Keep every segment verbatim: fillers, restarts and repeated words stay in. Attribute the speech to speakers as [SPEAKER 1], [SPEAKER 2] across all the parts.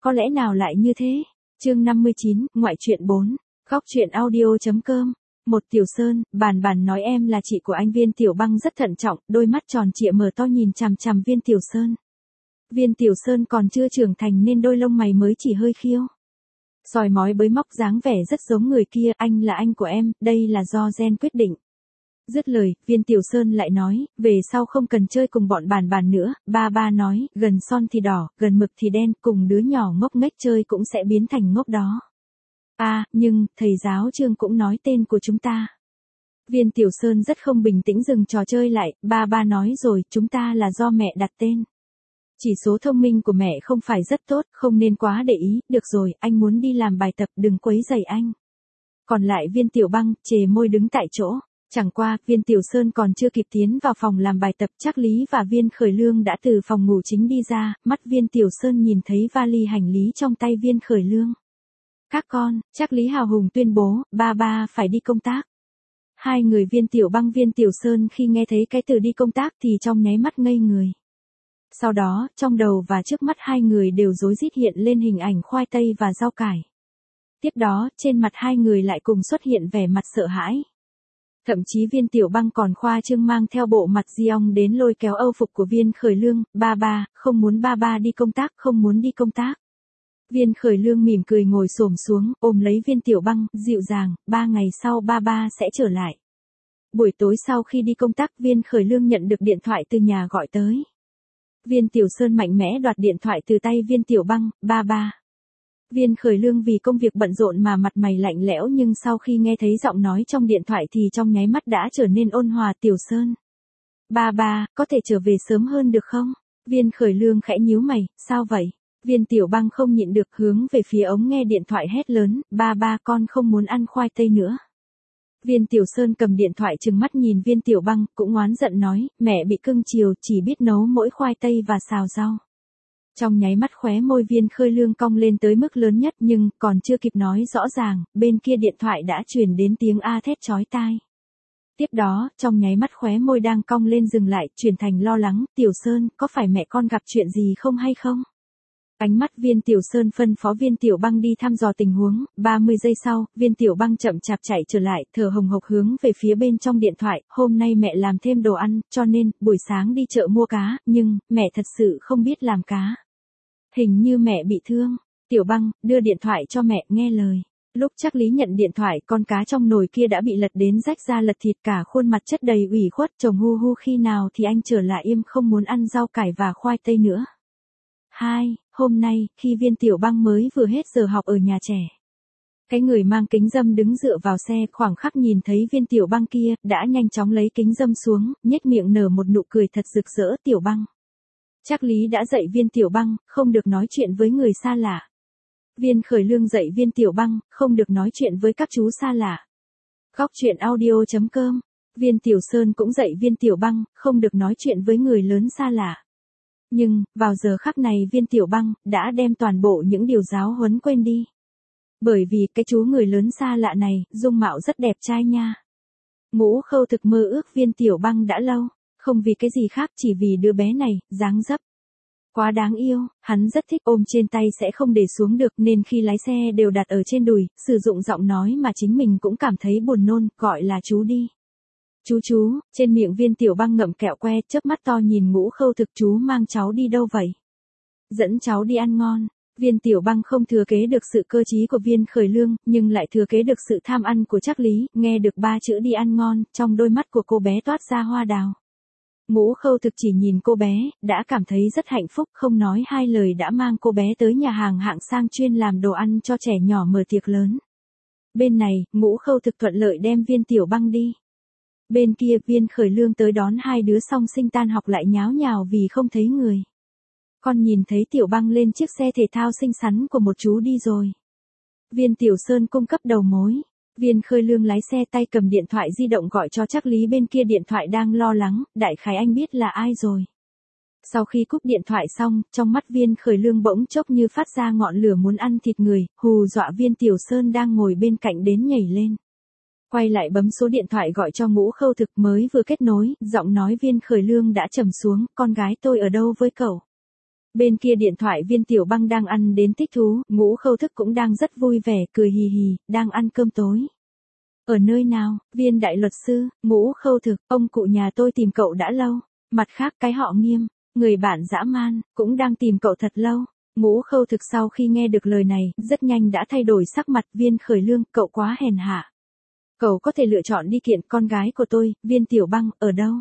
[SPEAKER 1] có lẽ nào lại như thế? Chương năm mươi chín, ngoại truyện bốn. Góc truyện audio.com. Một Tiểu Sơn, bàn bàn nói em là chị của anh. Viên Tiểu Băng rất thận trọng, đôi mắt tròn trịa mở to nhìn chằm chằm Viên Tiểu Sơn. Viên Tiểu Sơn còn chưa trưởng thành nên đôi lông mày mới chỉ hơi khiêu. Soi mói bới móc dáng vẻ rất giống người kia. Anh là anh của em, đây là do gen quyết định. Dứt lời, Viên Tiểu Sơn lại nói, về sau không cần chơi cùng bọn bàn bàn nữa. Ba ba nói, gần son thì đỏ, gần mực thì đen, cùng đứa nhỏ ngốc nghếch chơi cũng sẽ biến thành ngốc đó. À, nhưng, thầy giáo Trương cũng nói tên của chúng ta. Viên Tiểu Sơn rất không bình tĩnh dừng trò chơi lại. Ba ba nói rồi, chúng ta là do mẹ đặt tên. Chỉ số thông minh của mẹ không phải rất tốt, không nên quá để ý. Được rồi, anh muốn đi làm bài tập, đừng quấy rầy anh. Còn lại Viên Tiểu Băng, chề môi đứng tại chỗ. Chẳng qua, Viên Tiểu Sơn còn chưa kịp tiến vào phòng làm bài tập, Trác Lý và Viên Khởi Lương đã từ phòng ngủ chính đi ra. Mắt Viên Tiểu Sơn nhìn thấy vali hành lý trong tay Viên Khởi Lương. Các con, Trác Lý hào hùng tuyên bố, ba ba phải đi công tác. Hai người Viên Tiểu Băng Viên Tiểu Sơn khi nghe thấy cái từ đi công tác thì trong nháy mắt ngây người. Sau đó, trong đầu và trước mắt hai người đều rối rít hiện lên hình ảnh khoai tây và rau cải. Tiếp đó, trên mặt hai người lại cùng xuất hiện vẻ mặt sợ hãi. Thậm chí Viên Tiểu Băng còn khoa trương mang theo bộ mặt di ong đến lôi kéo âu phục của Viên Khởi Lương. Ba ba, không muốn ba ba đi công tác, không muốn đi công tác. Viên Khởi Lương mỉm cười ngồi xổm xuống, ôm lấy Viên Tiểu Băng, dịu dàng, ba ngày sau ba ba sẽ trở lại. Buổi tối sau khi đi công tác, Viên Khởi Lương nhận được điện thoại từ nhà gọi tới. Viên Tiểu Sơn mạnh mẽ đoạt điện thoại từ tay Viên Tiểu Băng, ba ba. Viên Khởi Lương vì công việc bận rộn mà mặt mày lạnh lẽo, nhưng sau khi nghe thấy giọng nói trong điện thoại thì trong nháy mắt đã trở nên ôn hòa. Tiểu Sơn. Ba ba, có thể trở về sớm hơn được không? Viên Khởi Lương khẽ nhíu mày, sao vậy? Viên Tiểu Băng không nhịn được hướng về phía ống nghe điện thoại hét lớn, ba ba con không muốn ăn khoai tây nữa. Viên Tiểu Sơn cầm điện thoại trừng mắt nhìn Viên Tiểu Băng, cũng oán giận nói, mẹ bị cưng chiều, chỉ biết nấu mỗi khoai tây và xào rau. Trong nháy mắt khóe môi Viên Khởi Lương cong lên tới mức lớn nhất, nhưng còn chưa kịp nói rõ ràng, bên kia điện thoại đã truyền đến tiếng a thét chói tai. Tiếp đó, trong nháy mắt khóe môi đang cong lên dừng lại, chuyển thành lo lắng, Tiểu Sơn, có phải mẹ con gặp chuyện gì không hay không? Ánh mắt Viên Tiểu Sơn phân phó Viên Tiểu Băng đi thăm dò tình huống. Ba mươi giây sau, Viên Tiểu Băng chậm chạp chạy trở lại, thở hồng hộc hướng về phía bên trong điện thoại, hôm nay mẹ làm thêm đồ ăn, cho nên, buổi sáng đi chợ mua cá, nhưng, mẹ thật sự không biết làm cá. Hình như mẹ bị thương. Tiểu Băng, đưa điện thoại cho mẹ, nghe lời. Lúc Trác Lý nhận điện thoại, con cá trong nồi kia đã bị lật đến rách ra lật thịt, cả khuôn mặt chất đầy ủy khuất. Chồng hu hu, khi nào thì anh trở lại im không muốn ăn rau cải và khoai tây nữa. Hai, hôm nay, khi Viên Tiểu Băng mới vừa hết giờ học ở nhà trẻ. Cái người mang kính râm đứng dựa vào xe, khoảng khắc nhìn thấy Viên Tiểu Băng kia, đã nhanh chóng lấy kính râm xuống, nhếch miệng nở một nụ cười thật rực rỡ. Tiểu Băng. Trác Lý đã dạy Viên Tiểu Băng, không được nói chuyện với người xa lạ. Viên Khởi Lương dạy Viên Tiểu Băng, không được nói chuyện với các chú xa lạ. Góc truyện audio.com. Viên Tiểu Sơn cũng dạy Viên Tiểu Băng, không được nói chuyện với người lớn xa lạ. Nhưng, vào giờ khắc này Viên Tiểu Băng đã đem toàn bộ những điều giáo huấn quên đi. Bởi vì cái chú người lớn xa lạ này, dung mạo rất đẹp trai nha. Ngũ Khâu thực mơ ước Viên Tiểu Băng đã lâu, không vì cái gì khác, chỉ vì đứa bé này, dáng dấp quá đáng yêu, hắn rất thích, ôm trên tay sẽ không để xuống được, nên khi lái xe đều đặt ở trên đùi, sử dụng giọng nói mà chính mình cũng cảm thấy buồn nôn, gọi là chú đi. Chú chú, trên miệng Viên Tiểu Băng ngậm kẹo que, chớp mắt to nhìn Ngũ Khâu thực, chú mang cháu đi đâu vậy? Dẫn cháu đi ăn ngon. Viên Tiểu Băng không thừa kế được sự cơ trí của Viên Khởi Lương, nhưng lại thừa kế được sự tham ăn của Trác Lý, nghe được ba chữ đi ăn ngon, trong đôi mắt của cô bé toát ra hoa đào. Ngũ Khâu thực chỉ nhìn cô bé, đã cảm thấy rất hạnh phúc, không nói hai lời đã mang cô bé tới nhà hàng hạng sang chuyên làm đồ ăn cho trẻ nhỏ mở tiệc lớn. Bên này, Ngũ Khâu thực thuận lợi đem Viên Tiểu Băng đi. Bên kia Viên Khởi Lương tới đón hai đứa song sinh tan học lại nháo nhào vì không thấy người. Con nhìn thấy Tiểu Băng lên chiếc xe thể thao xinh xắn của một chú đi rồi. Viên Tiểu Sơn cung cấp đầu mối. Viên Khởi Lương lái xe tay cầm điện thoại di động gọi cho Trác Lý, bên kia điện thoại đang lo lắng, đại khái anh biết là ai rồi. Sau khi cúp điện thoại xong, trong mắt Viên Khởi Lương bỗng chốc như phát ra ngọn lửa muốn ăn thịt người, hù dọa Viên Tiểu Sơn đang ngồi bên cạnh đến nhảy lên. Quay lại bấm số điện thoại gọi cho Ngũ Khâu thực, mới vừa kết nối, giọng nói Viên Khởi Lương đã trầm xuống, con gái tôi ở đâu với cậu? Bên kia điện thoại Viên Tiểu Băng đang ăn đến thích thú, Ngũ Khâu Thức cũng đang rất vui vẻ, cười hì hì, đang ăn cơm tối. Ở nơi nào, Viên đại luật sư, Ngũ Khâu Thực, ông cụ nhà tôi tìm cậu đã lâu. Mặt khác cái họ Nghiêm, người bạn dã man, cũng đang tìm cậu thật lâu. Ngũ Khâu Thực sau khi nghe được lời này, rất nhanh đã thay đổi sắc mặt. Viên Khởi Lương, cậu quá hèn hạ. Cậu có thể lựa chọn đi kiện con gái của tôi, Viên Tiểu Băng, ở đâu?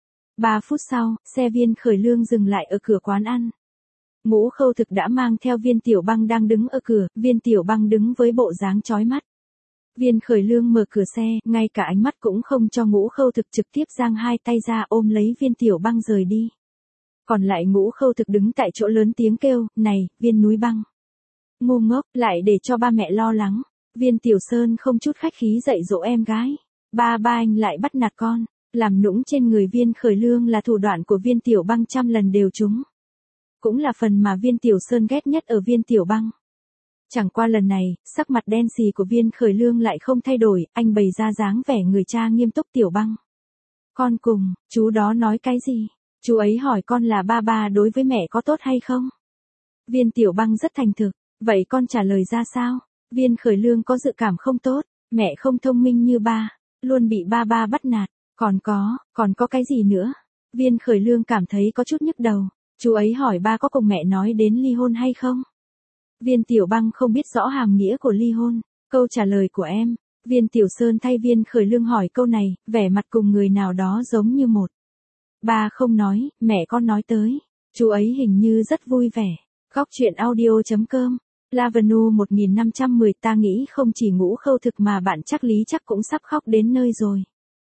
[SPEAKER 1] Ba phút sau, xe Viên Khởi Lương dừng lại ở cửa quán ăn. Ngũ Khâu Thực đã mang theo Viên Tiểu Băng đang đứng ở cửa, Viên Tiểu Băng đứng với bộ dáng chói mắt. Viên Khởi Lương mở cửa xe, ngay cả ánh mắt cũng không cho Ngũ Khâu Thực, trực tiếp giang hai tay ra ôm lấy Viên Tiểu Băng rời đi. Còn lại Ngũ Khâu Thực đứng tại chỗ lớn tiếng kêu, này, Viên núi băng. Ngu ngốc, lại để cho ba mẹ lo lắng. Viên Tiểu Sơn không chút khách khí dạy dỗ em gái. Ba ba anh lại bắt nạt con. Làm nũng trên người Viên Khởi Lương là thủ đoạn của Viên Tiểu Băng trăm lần đều trúng. Cũng là phần mà Viên Tiểu Sơn ghét nhất ở Viên Tiểu Băng. Chẳng qua lần này, sắc mặt đen xì của Viên Khởi Lương lại không thay đổi, anh bày ra dáng vẻ người cha nghiêm túc. Tiểu Băng. Con cùng, chú đó nói cái gì? Chú ấy hỏi con là ba ba đối với mẹ có tốt hay không? Viên Tiểu Băng rất thành thực, vậy con trả lời ra sao? Viên Khởi Lương có dự cảm không tốt, mẹ không thông minh như ba, luôn bị ba ba bắt nạt, còn có, còn có cái gì nữa? Viên Khởi Lương cảm thấy có chút nhức đầu, chú ấy hỏi ba có cùng mẹ nói đến ly hôn hay không? Viên Tiểu Băng không biết rõ hàm nghĩa của ly hôn, câu trả lời của em. Viên Tiểu Sơn thay Viên Khởi Lương hỏi câu này, vẻ mặt cùng người nào đó giống như một. Ba không nói, mẹ con nói tới. Chú ấy hình như rất vui vẻ. Góc truyện audio chấm com. Lavenu một nghìn năm trăm mười, ta nghĩ không chỉ Ngũ Khâu Thực mà bạn chắc Lý chắc cũng sắp khóc đến nơi rồi.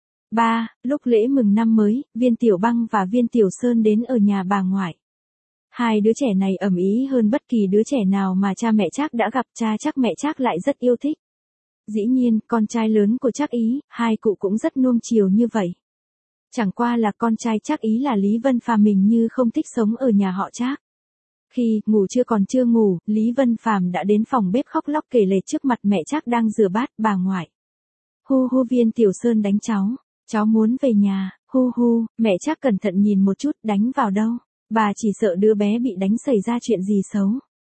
[SPEAKER 1] Ba, lúc lễ mừng năm mới, Viên Tiểu Băng và Viên Tiểu Sơn đến ở nhà bà ngoại. Hai đứa trẻ này ầm ĩ hơn bất kỳ đứa trẻ nào mà cha mẹ Trác đã gặp, cha Trác mẹ Trác lại rất yêu thích. Dĩ nhiên, con trai lớn của Trác Ý, hai cụ cũng rất nuông chiều như vậy. Chẳng qua là con trai Trác Ý là Lý Vân Phàm mình như không thích sống ở nhà họ Trác. Khi ngủ chưa còn chưa ngủ, Lý Vân Phàm đã đến phòng bếp khóc lóc kể lể trước mặt mẹ Trác đang rửa bát. Bà ngoại. Hu hu, Viên Tiểu Sơn đánh cháu. Cháu muốn về nhà. Hu hu, mẹ Trác cẩn thận nhìn một chút, đánh vào đâu? Bà chỉ sợ đứa bé bị đánh xảy ra chuyện gì xấu.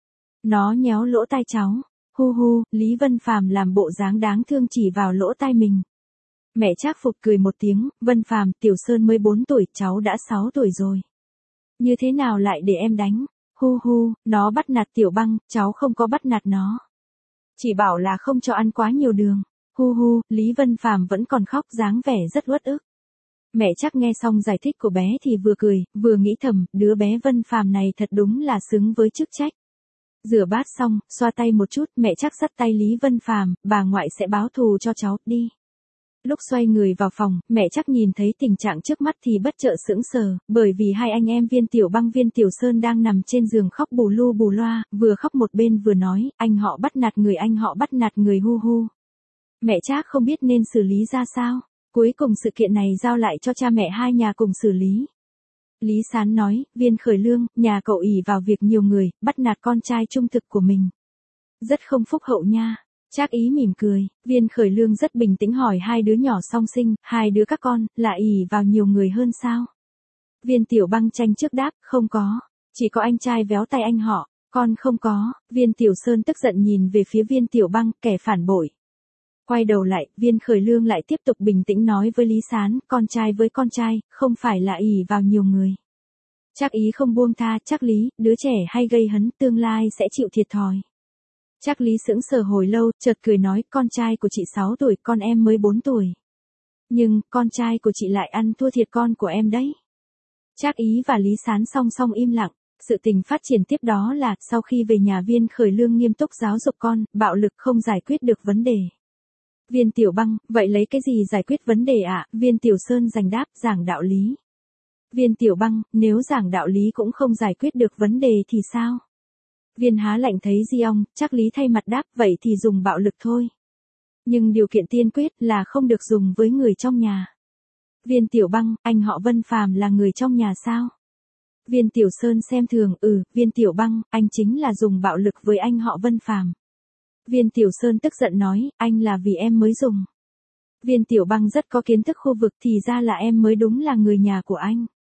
[SPEAKER 1] Nó nhéo lỗ tai cháu. Hu hu, Lý Vân Phàm làm bộ dáng đáng thương chỉ vào lỗ tai mình. Mẹ Trác phục cười một tiếng, Vân Phàm, Tiểu Sơn mới bốn tuổi, cháu đã sáu tuổi rồi. Như thế nào lại để em đánh? Hu hu, nó bắt nạt Tiểu Băng, cháu không có bắt nạt nó. Chỉ bảo là không cho ăn quá nhiều đường. Hu hu, Lý Vân Phàm vẫn còn khóc dáng vẻ rất uất ức. Mẹ Trác nghe xong giải thích của bé thì vừa cười, vừa nghĩ thầm, đứa bé Vân Phàm này thật đúng là xứng với chức trách. Rửa bát xong, xoa tay một chút, mẹ Trác dắt tay Lý Vân Phàm, bà ngoại sẽ báo thù cho cháu, đi. Lúc xoay người vào phòng, mẹ Trác nhìn thấy tình trạng trước mắt thì bất chợt sững sờ, bởi vì hai anh em Viên Tiểu Băng Viên Tiểu Sơn đang nằm trên giường khóc bù lu bù loa, vừa khóc một bên vừa nói, anh họ bắt nạt người anh họ bắt nạt người hu hu. Mẹ Trác không biết nên xử lý ra sao, cuối cùng sự kiện này giao lại cho cha mẹ hai nhà cùng xử lý. Lý Sán nói, Viên Khởi Lương, nhà cậu ỷ vào việc nhiều người, bắt nạt con trai trung thực của mình. Rất không phúc hậu nha. Trác Ý mỉm cười, Viên Khởi Lương rất bình tĩnh hỏi hai đứa nhỏ song sinh, hai đứa các con, là ỷ vào nhiều người hơn sao? Viên Tiểu Băng tranh trước đáp, không có, chỉ có anh trai véo tay anh họ, con không có. Viên Tiểu Sơn tức giận nhìn về phía Viên Tiểu Băng, kẻ phản bội. Quay đầu lại, Viên Khởi Lương lại tiếp tục bình tĩnh nói với Lý Sán, con trai với con trai, không phải là ỷ vào nhiều người. Trác Ý không buông tha, Trác Lý, đứa trẻ hay gây hấn, tương lai sẽ chịu thiệt thòi. Trác Lý sững sờ hồi lâu, chợt cười nói, con trai của chị sáu tuổi, con em mới bốn tuổi. Nhưng, con trai của chị lại ăn thua thiệt con của em đấy. Trác Ý và Lý Sán song song im lặng, sự tình phát triển tiếp đó là, sau khi về nhà Viên Khởi Lương nghiêm túc giáo dục con, bạo lực không giải quyết được vấn đề. Viên Tiểu Băng, vậy lấy cái gì giải quyết vấn đề ạ? À? Viên Tiểu Sơn giành đáp, giảng đạo lý. Viên Tiểu Băng, nếu giảng đạo lý cũng không giải quyết được vấn đề thì sao? Viên Há Lạnh thấy Di Ong, Trác Lý thay mặt đáp, vậy thì dùng bạo lực thôi. Nhưng điều kiện tiên quyết là không được dùng với người trong nhà. Viên Tiểu Băng, anh họ Vân Phàm là người trong nhà sao? Viên Tiểu Sơn xem thường, ừ, Viên Tiểu Băng, anh chính là dùng bạo lực với anh họ Vân Phàm. Viên Tiểu Sơn tức giận nói, anh là vì em mới dùng. Viên Tiểu Băng rất có kiến thức khu vực thì ra là em mới đúng là người nhà của anh.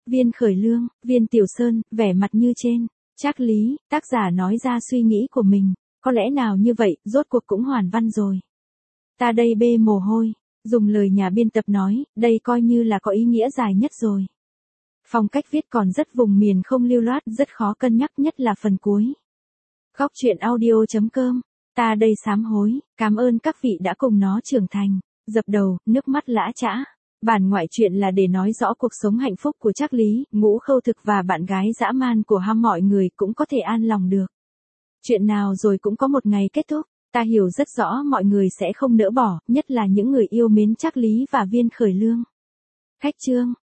[SPEAKER 1] Viên Khởi Lương, Viên Tiểu Sơn, vẻ mặt như trên. Trác Lý, tác giả nói ra suy nghĩ của mình, có lẽ nào như vậy, rốt cuộc cũng hoàn văn rồi. Ta đây bê mồ hôi, dùng lời nhà biên tập nói, đây coi như là có ý nghĩa dài nhất rồi. Phong cách viết còn rất vùng miền không lưu loát, rất khó cân nhắc nhất là phần cuối. Góc truyện audio chấm com, ta đây sám hối, cảm ơn các vị đã cùng nó trưởng thành. Dập đầu, nước mắt lã chã. Bản ngoại truyện là để nói rõ cuộc sống hạnh phúc của Trác Lý, Ngũ Khâu Thực và bạn gái dã man của ham mọi người cũng có thể an lòng được. Chuyện nào rồi cũng có một ngày kết thúc, ta hiểu rất rõ mọi người sẽ không nỡ bỏ, nhất là những người yêu mến Trác Lý và Viên Khởi Lương. Khách chương.